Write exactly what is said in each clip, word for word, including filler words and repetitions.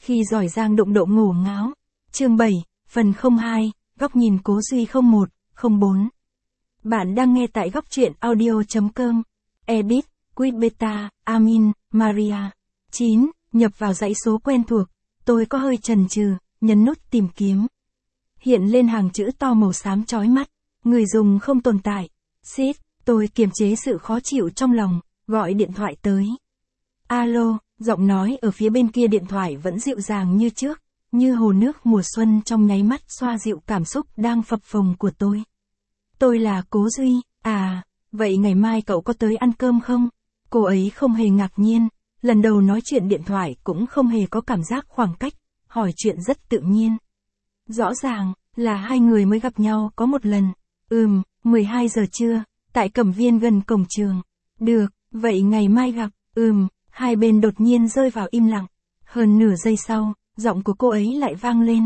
Khi giỏi giang đụng độ ngổ ngáo. Chương bảy, phần không hai, góc nhìn Cố Duy không một, không bốn. Bạn đang nghe tại góc truyện audio.com. Edit, Quýt Beta, Amin, Maria. chín. Nhập vào dãy số quen thuộc. Tôi có hơi chần chừ, nhấn nút tìm kiếm. Hiện lên hàng chữ to màu xám chói mắt. Người dùng không tồn tại. Shit, tôi kiềm chế sự khó chịu trong lòng, gọi điện thoại tới. Alo, giọng nói ở phía bên kia điện thoại vẫn dịu dàng như trước, như hồ nước mùa xuân trong nháy mắt xoa dịu cảm xúc đang phập phồng của tôi. Tôi là Cố Duy, à, vậy ngày mai cậu có tới ăn cơm không? Cô ấy không hề ngạc nhiên, lần đầu nói chuyện điện thoại cũng không hề có cảm giác khoảng cách, hỏi chuyện rất tự nhiên. Rõ ràng, là hai người mới gặp nhau có một lần. Ừm, mười hai giờ trưa, tại Cẩm Viên gần cổng trường. Được, vậy ngày mai gặp, ừm, hai bên đột nhiên rơi vào im lặng. Hơn nửa giây sau, giọng của cô ấy lại vang lên.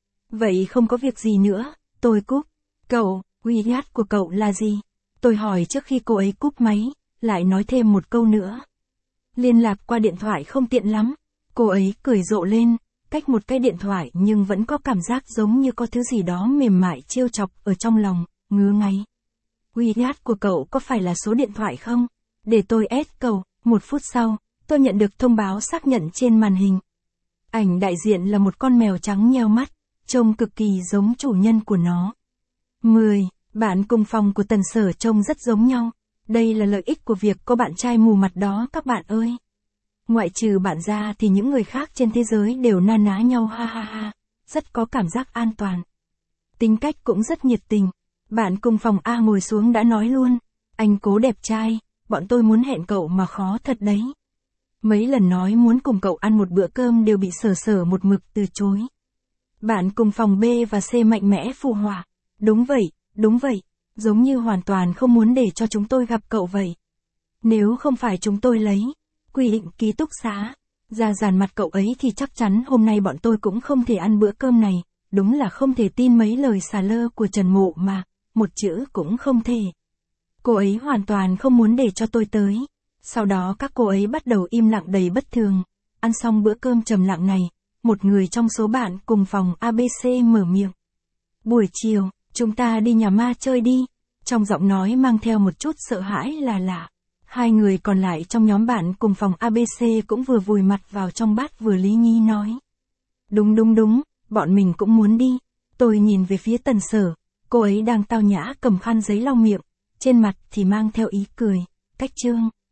Vậy không có việc gì nữa, tôi cúp. Cậu, quy hát của cậu là gì? Tôi hỏi trước khi cô ấy cúp máy, lại nói thêm một câu nữa. Liên lạc qua điện thoại không tiện lắm. Cô ấy cười rộ lên, cách một cái điện thoại nhưng vẫn có cảm giác giống như có thứ gì đó mềm mại trêu chọc ở trong lòng, ngứa ngáy. Quy hát của cậu có phải là số điện thoại không? Để tôi add cậu. Một phút sau, tôi nhận được thông báo xác nhận trên màn hình. Ảnh đại diện là một con mèo trắng nheo mắt, trông cực kỳ giống chủ nhân của nó. mười. Bạn cùng phòng của Tần Sở trông rất giống nhau. Đây là lợi ích của việc có bạn trai mù mặt đó các bạn ơi. Ngoại trừ bạn ra thì những người khác trên thế giới đều na ná nhau ha ha ha, rất có cảm giác an toàn. Tính cách cũng rất nhiệt tình. Bạn cùng phòng A ngồi xuống đã nói luôn. Anh Cố đẹp trai, bọn tôi muốn hẹn cậu mà khó thật đấy. Mấy lần nói muốn cùng cậu ăn một bữa cơm đều bị Sở Sở một mực từ chối. Bạn cùng phòng B và C mạnh mẽ phụ họa. Đúng vậy, đúng vậy, giống như hoàn toàn không muốn để cho chúng tôi gặp cậu vậy. Nếu không phải chúng tôi lấy quy định ký túc xá ra dàn mặt cậu ấy thì chắc chắn hôm nay bọn tôi cũng không thể ăn bữa cơm này. Đúng là không thể tin mấy lời xà lơ của Trần Mộ mà, một chữ cũng không thể. Cô ấy hoàn toàn không muốn để cho tôi tới. Sau đó các cô ấy bắt đầu im lặng đầy bất thường. Ăn xong bữa cơm trầm lặng này, một người trong số bạn cùng phòng a bê xê mở miệng. Buổi chiều, chúng ta đi nhà ma chơi đi. Trong giọng nói mang theo một chút sợ hãi là lạ. Hai người còn lại trong nhóm bạn cùng phòng a bê xê cũng vừa vùi mặt vào trong bát vừa lý nhí nói. Đúng đúng đúng, bọn mình cũng muốn đi. Tôi nhìn về phía Tần Sở, cô ấy đang tao nhã cầm khăn giấy lau miệng, trên mặt thì mang theo ý cười, cách trương.